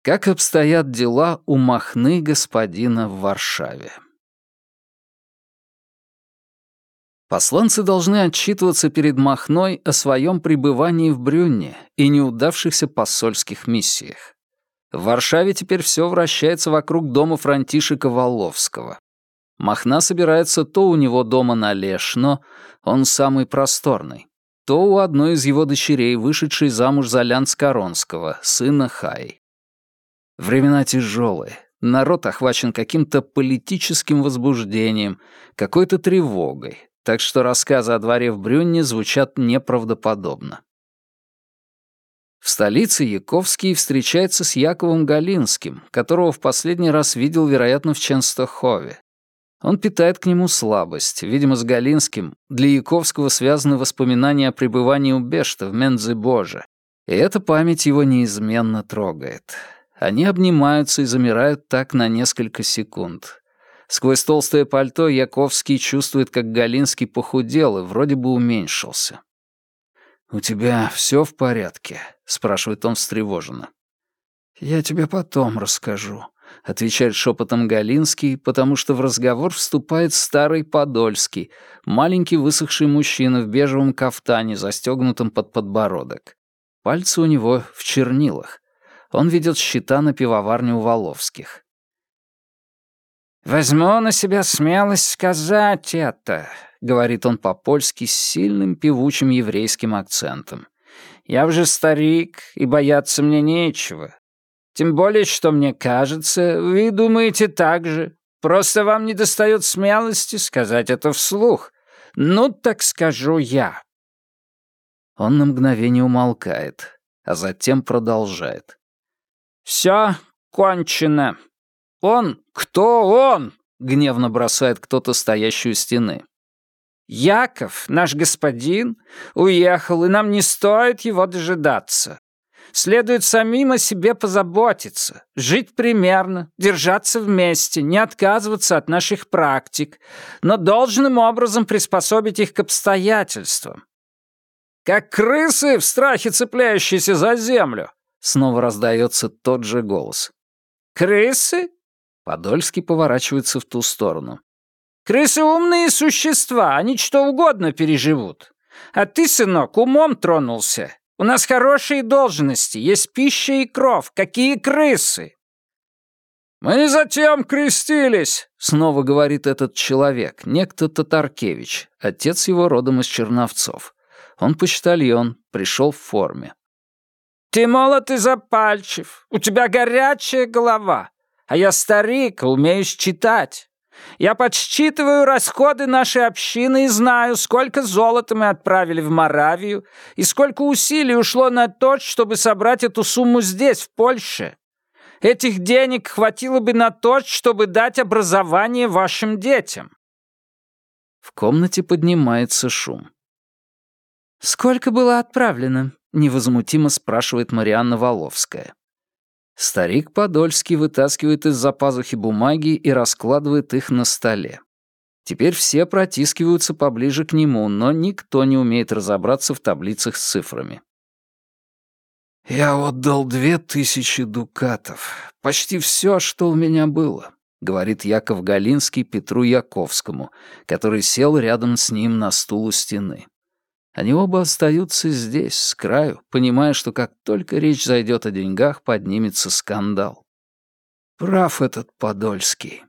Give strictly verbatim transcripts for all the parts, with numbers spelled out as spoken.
Как обстоят дела у Махны господина в Варшаве? Посланцы должны отчитываться перед Махной о своем пребывании в Брюнне и неудавшихся посольских миссиях. В Варшаве теперь все вращается вокруг дома Франтишека Воловского. Махна собирается то у него дома на Лешно, он самый просторный, то у одной из его дочерей, вышедшей замуж за Лянц-Коронского, сына Хаи. Времена тяжелые, народ охвачен каким-то политическим возбуждением, какой-то тревогой, так что рассказы о дворе в Брюнне звучат неправдоподобно. В столице Яковский встречается с Яковом Галинским, которого в последний раз видел, вероятно, в Ченстохове. Он питает к нему слабость. Видимо, с Галинским для Яковского связаны воспоминания о пребывании у Бешта в Мендзе-Боже, и эта память его неизменно трогает. Они обнимаются и замирают так на несколько секунд. Сквозь толстое пальто Яковский чувствует, как Галинский похудел и вроде бы уменьшился. «У тебя все в порядке?» — спрашивает он встревоженно. «Я тебе потом расскажу», — отвечает шепотом Галинский, потому что в разговор вступает старый Подольский, маленький высохший мужчина в бежевом кафтане, застегнутом под подбородок. Пальцы у него в чернилах. Он ведет счета на пивоварню у Воловских. «Возьму на себя смелость сказать это», — говорит он по-польски с сильным певучим еврейским акцентом. «Я уже старик, и бояться мне нечего. Тем более, что мне кажется, вы думаете так же. Просто вам недостает смелости сказать это вслух. Ну, так скажу я». Он на мгновение умолкает, а затем продолжает. «Все кончено. Он? Кто он?» — гневно бросает кто-то, стоящий у стены. «Яков, наш господин, уехал, и нам не стоит его дожидаться. Следует самим о себе позаботиться, жить примерно, держаться вместе, не отказываться от наших практик, но должным образом приспособить их к обстоятельствам. Как крысы, в страхе цепляющиеся за землю!» Снова раздается тот же голос. «Крысы?» Подольский поворачивается в ту сторону. «Крысы умные существа, они что угодно переживут. А ты, сынок, умом тронулся. У нас хорошие должности, есть пища и кров. Какие крысы?» «Мы не затем крестились», — снова говорит этот человек, некто Татаркевич, отец его родом из Черновцов. Он почтальон, пришел в форме. «Ты молод и запальчив, у тебя горячая голова, а я старик, умею считать. Я подсчитываю расходы нашей общины и знаю, сколько золота мы отправили в Моравию и сколько усилий ушло на то, чтобы собрать эту сумму здесь, в Польше. Этих денег хватило бы на то, чтобы дать образование вашим детям». В комнате поднимается шум. «Сколько было отправлено?» — невозмутимо спрашивает Марианна Воловская. Старик Подольский вытаскивает из-за пазухи бумаги и раскладывает их на столе. Теперь все протискиваются поближе к нему, но никто не умеет разобраться в таблицах с цифрами. «Я отдал две тысячи дукатов. Почти все, что у меня было», — говорит Яков Галинский Петру Яковскому, который сел рядом с ним на стул у стены. Они оба остаются здесь, с краю, понимая, что как только речь зайдет о деньгах, поднимется скандал. Прав этот Подольский.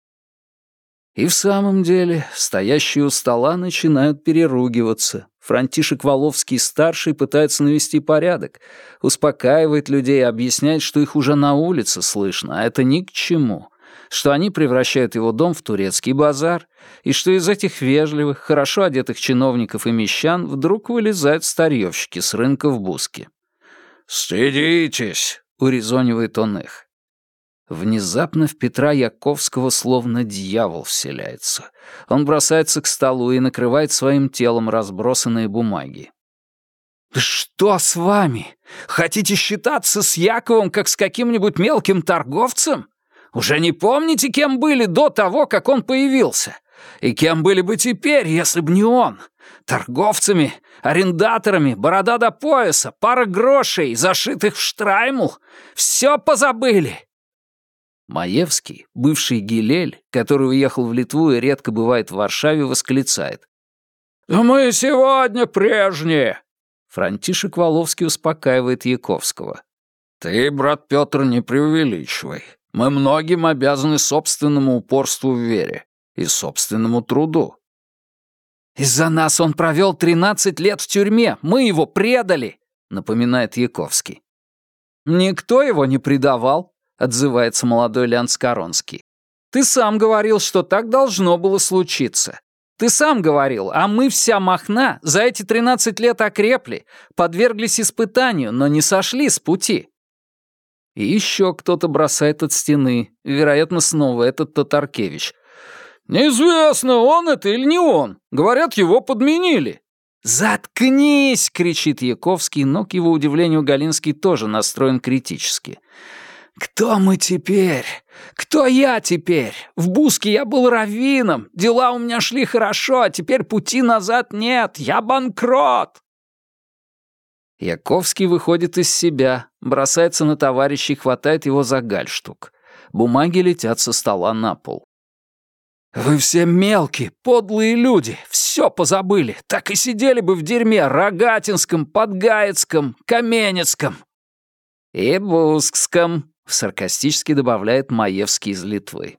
И в самом деле, стоящие у стола начинают переругиваться. Франтишек Воловский-старший пытается навести порядок, успокаивает людей и объясняет, что их уже на улице слышно, а это ни к чему, что они превращают его дом в турецкий базар, и что из этих вежливых, хорошо одетых чиновников и мещан вдруг вылезают старьевщики с рынка в Буске. «Стыдитесь!» — урезонивает он их. Внезапно в Петра Яковского словно дьявол вселяется. Он бросается к столу и накрывает своим телом разбросанные бумаги. «Да что с вами? Хотите считаться с Яковом, как с каким-нибудь мелким торговцем? Уже не помните, кем были до того, как он появился? И кем были бы теперь, если бы не он? Торговцами, арендаторами, борода до пояса, пара грошей, зашитых в штраймл. Все позабыли!» Маевский, бывший Гилель, который уехал в Литву и редко бывает в Варшаве, восклицает: «Да мы сегодня прежние!» Франтишек Воловский успокаивает Яковского: «Ты, брат Петр, не преувеличивай. Мы многим обязаны собственному упорству в вере и собственному труду». «Из-за нас он провел тринадцать лет в тюрьме, мы его предали», — напоминает Яковский. «Никто его не предавал», — отзывается молодой Лян Скоронский. «Ты сам говорил, что так должно было случиться. Ты сам говорил, а мы вся Махна за эти тринадцать лет окрепли, подверглись испытанию, но не сошли с пути». И еще кто-то бросает от стены, вероятно, снова этот Татаркевич. «Неизвестно, он это или не он. Говорят, его подменили». «Заткнись!» — кричит Яковский, но, к его удивлению, Галинский тоже настроен критически. «Кто мы теперь? Кто я теперь? В Буске я был раввином, дела у меня шли хорошо, а теперь пути назад нет, я банкрот!» Яковский выходит из себя, бросается на товарища и хватает его за гальштук. Бумаги летят со стола на пол. «Вы все мелкие, подлые люди, все позабыли, так и сидели бы в дерьме Рогатинском, Подгаецком, Каменецком». «И Бускском», — саркастически добавляет Маевский из Литвы.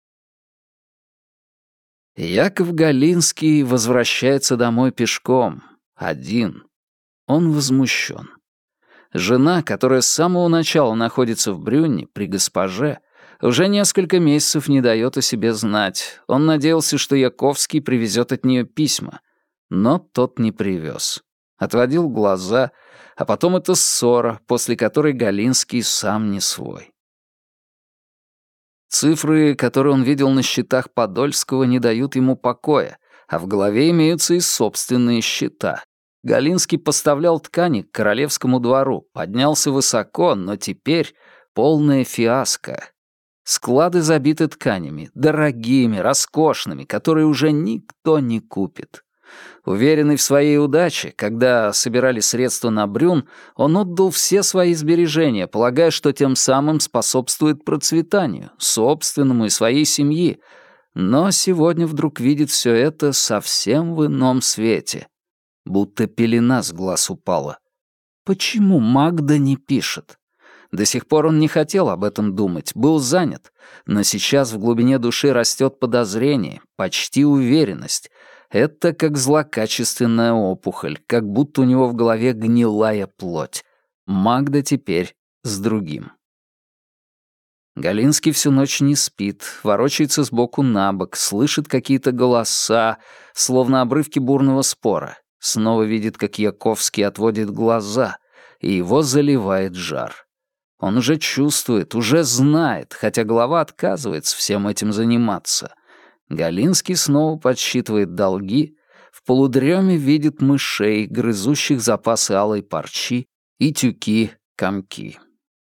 Яков Галинский возвращается домой пешком, один. Он возмущен. Жена, которая с самого начала находится в Брюнне, при госпоже, уже несколько месяцев не дает о себе знать. Он надеялся, что Яковский привезет от нее письма, но тот не привез. Отводил глаза, а потом эта ссора, после которой Галинский сам не свой. Цифры, которые он видел на счетах Подольского, не дают ему покоя, а в голове имеются и собственные счета. Галинский поставлял ткани к королевскому двору, поднялся высоко, но теперь полная фиаско. Склады забиты тканями, дорогими, роскошными, которые уже никто не купит. Уверенный в своей удаче, когда собирали средства на Брюн, он отдал все свои сбережения, полагая, что тем самым способствует процветанию, собственному и своей семьи. Но сегодня вдруг видит все это совсем в ином свете. Будто пелена с глаз упала. Почему Магда не пишет? До сих пор он не хотел об этом думать, был занят, но сейчас в глубине души растет подозрение, почти уверенность. Это как злокачественная опухоль, как будто у него в голове гнилая плоть. Магда теперь с другим. Галинский всю ночь не спит, ворочается сбоку на бок, слышит какие-то голоса, словно обрывки бурного спора. Снова видит, как Яковский отводит глаза, и его заливает жар. Он уже чувствует, уже знает, хотя голова отказывается всем этим заниматься. Галинский снова подсчитывает долги, в полудреме видит мышей, грызущих запасы алой парчи, и тюки-комки.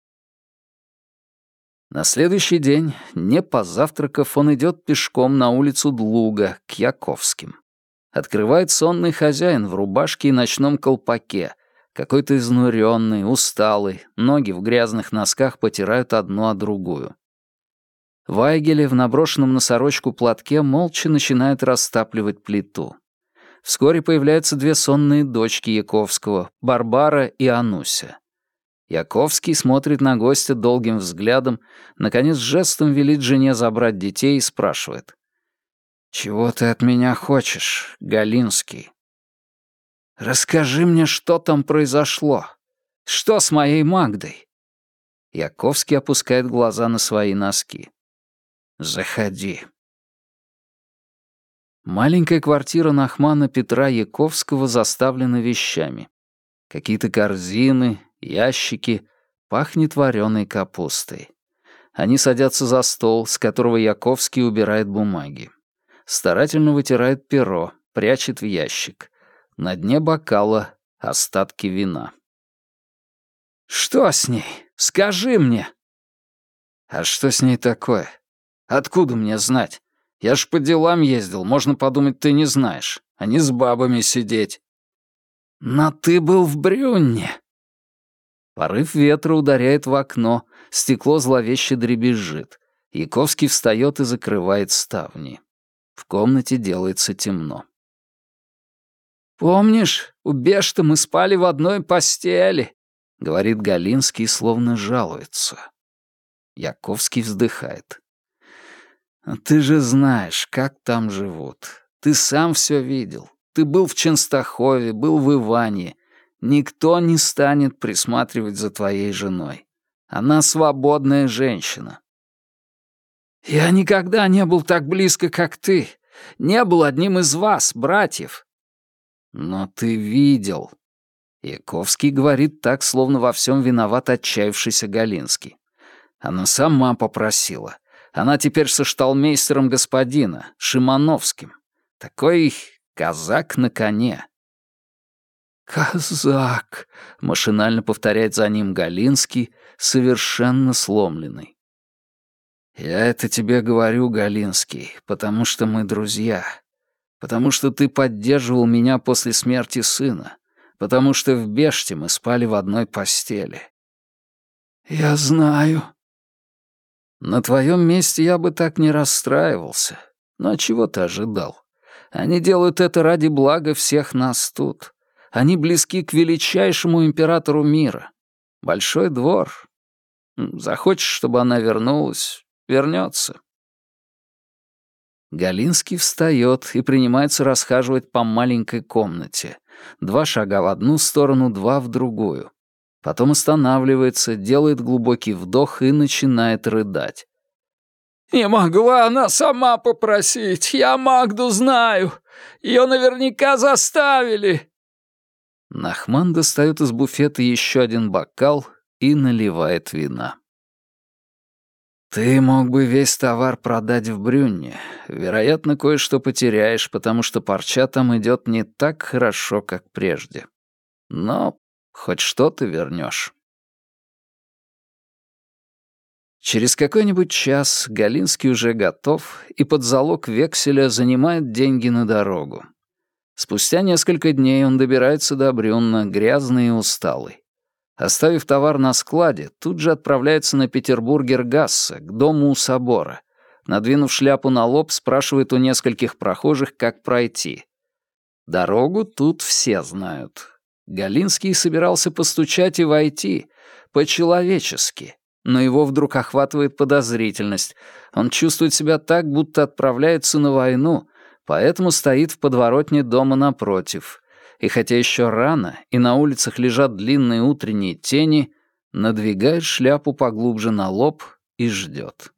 На следующий день, не позавтракав, он идет пешком на улицу Длуга к Яковским. Открывает сонный хозяин в рубашке и ночном колпаке, какой-то изнуренный, усталый, ноги в грязных носках потирают одну о другую. Вайгеле в наброшенном на сорочку платке молча начинает растапливать плиту. Вскоре появляются две сонные дочки Яковского, Барбара и Ануся. Яковский смотрит на гостя долгим взглядом, наконец жестом велит жене забрать детей и спрашивает: «Чего ты от меня хочешь, Галинский? Расскажи мне, что там произошло. Что с моей Магдой?» Яковский опускает глаза на свои носки. «Заходи». Маленькая квартира Нахмана Петра Яковского заставлена вещами. Какие-то корзины, ящики, пахнет вареной капустой. Они садятся за стол, с которого Яковский убирает бумаги. Старательно вытирает перо, прячет в ящик. На дне бокала остатки вина. «Что с ней? Скажи мне!» «А что с ней такое? Откуда мне знать? Я ж по делам ездил, можно подумать, ты не знаешь, а не с бабами сидеть». «Но ты был в Брюнне». Порыв ветра ударяет в окно, стекло зловеще дребезжит. Яковский встает и закрывает ставни. В комнате делается темно. «Помнишь, у Бешта мы спали в одной постели?» — говорит Галинский, словно жалуется. Яковский вздыхает. «Ты же знаешь, как там живут. Ты сам все видел. Ты был в Ченстахове, был в Иване. Никто не станет присматривать за твоей женой. Она свободная женщина». «Я никогда не был так близко, как ты. Не был одним из вас, братьев». «Но ты видел». Яковский говорит так, словно во всем виноват отчаявшийся Галинский. Она сама попросила. Она теперь со шталмейстером господина, Шимановским. Такой казак на коне. «Казак», — машинально повторяет за ним Галинский, совершенно сломленный. «Я это тебе говорю, Галинский, потому что мы друзья. Потому что ты поддерживал меня после смерти сына. Потому что в Беште мы спали в одной постели». «Я знаю». «На твоем месте я бы так не расстраивался. Но чего ты ожидал? Они делают это ради блага всех нас тут. Они близки к величайшему императору мира. Большой двор. Захочешь, чтобы она вернулась, вернется». Галинский встает и принимается расхаживать по маленькой комнате. Два шага в одну сторону, два в другую. Потом останавливается, делает глубокий вдох и начинает рыдать. «Не могла она сама попросить. Я Магду знаю. Ее наверняка заставили». Нахман достает из буфета еще один бокал и наливает вина. «Ты мог бы весь товар продать в Брюнне. Вероятно, кое-что потеряешь, потому что парча там идет не так хорошо, как прежде. Но хоть что-то вернешь». Через какой-нибудь час Галинский уже готов и под залог векселя занимает деньги на дорогу. Спустя несколько дней он добирается до Брюнна, грязный и усталый. Оставив товар на складе, тут же отправляется на Петербургер-Гассе, к дому у собора. Надвинув шляпу на лоб, спрашивает у нескольких прохожих, как пройти. Дорогу тут все знают. Галинский собирался постучать и войти, по-человечески, но его вдруг охватывает подозрительность. Он чувствует себя так, будто отправляется на войну, поэтому стоит в подворотне дома напротив. И хотя еще рано, и на улицах лежат длинные утренние тени, надвигает шляпу поглубже на лоб и ждет.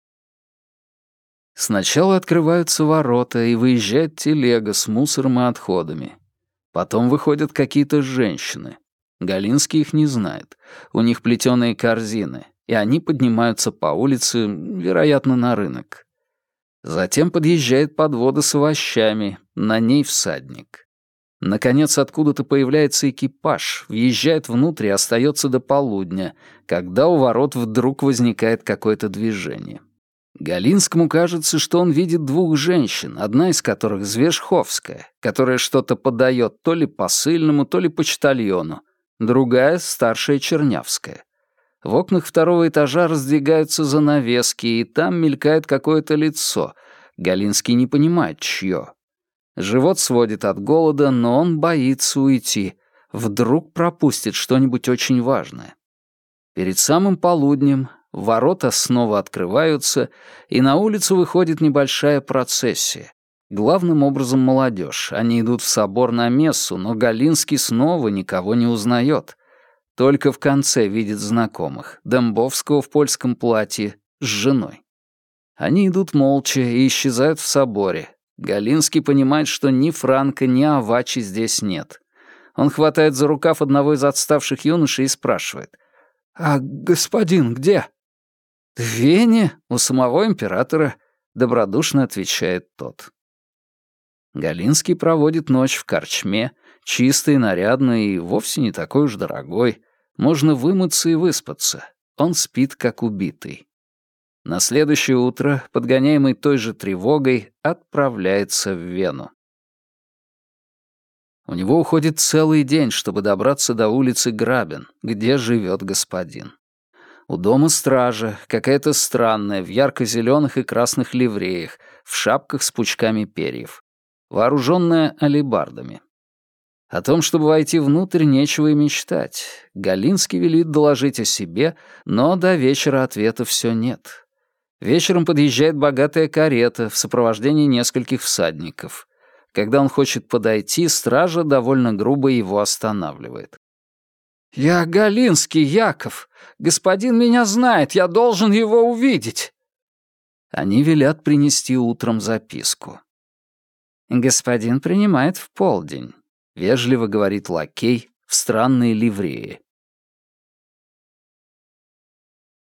Сначала открываются ворота, и выезжает телега с мусором и отходами. Потом выходят какие-то женщины. Галинский их не знает. У них плетеные корзины, и они поднимаются по улице, вероятно, на рынок. Затем подъезжает подвода с овощами, на ней всадник. Наконец, откуда-то появляется экипаж, въезжает внутрь и остается до полудня, когда у ворот вдруг возникает какое-то движение. Галинскому кажется, что он видит двух женщин, одна из которых Звежховская, которая что-то подает то ли посыльному, то ли почтальону, другая — старшая Чернявская. В окнах второго этажа раздвигаются занавески, и там мелькает какое-то лицо. Галинский не понимает, чье. Живот сводит от голода, но он боится уйти. Вдруг пропустит что-нибудь очень важное. Перед самым полуднем ворота снова открываются, и на улицу выходит небольшая процессия. Главным образом молодежь. Они идут в собор на мессу, но Галинский снова никого не узнает. Только в конце видит знакомых. Дембовского в польском платье с женой. Они идут молча и исчезают в соборе. Галинский понимает, что ни Франка, ни Авачи здесь нет. Он хватает за рукав одного из отставших юношей и спрашивает. «А господин где?» «В Вене, у самого императора», — добродушно отвечает тот. Галинский проводит ночь в корчме, чистой, нарядной и вовсе не такой уж дорогой. Можно вымыться и выспаться. Он спит, как убитый. На следующее утро, подгоняемый той же тревогой, отправляется в Вену. У него уходит целый день, чтобы добраться до улицы Грабен, где живет господин. У дома стража, какая-то странная, в ярко-зеленых и красных ливреях, в шапках с пучками перьев, вооруженная алебардами. О том, чтобы войти внутрь, нечего и мечтать. Галинский велит доложить о себе, но до вечера ответа все нет. Вечером подъезжает богатая карета в сопровождении нескольких всадников. Когда он хочет подойти, стража довольно грубо его останавливает. «Я Галинский, Яков. Господин меня знает, я должен его увидеть». Они велят принести утром записку. «Господин принимает в полдень», — вежливо говорит лакей в странной ливрее.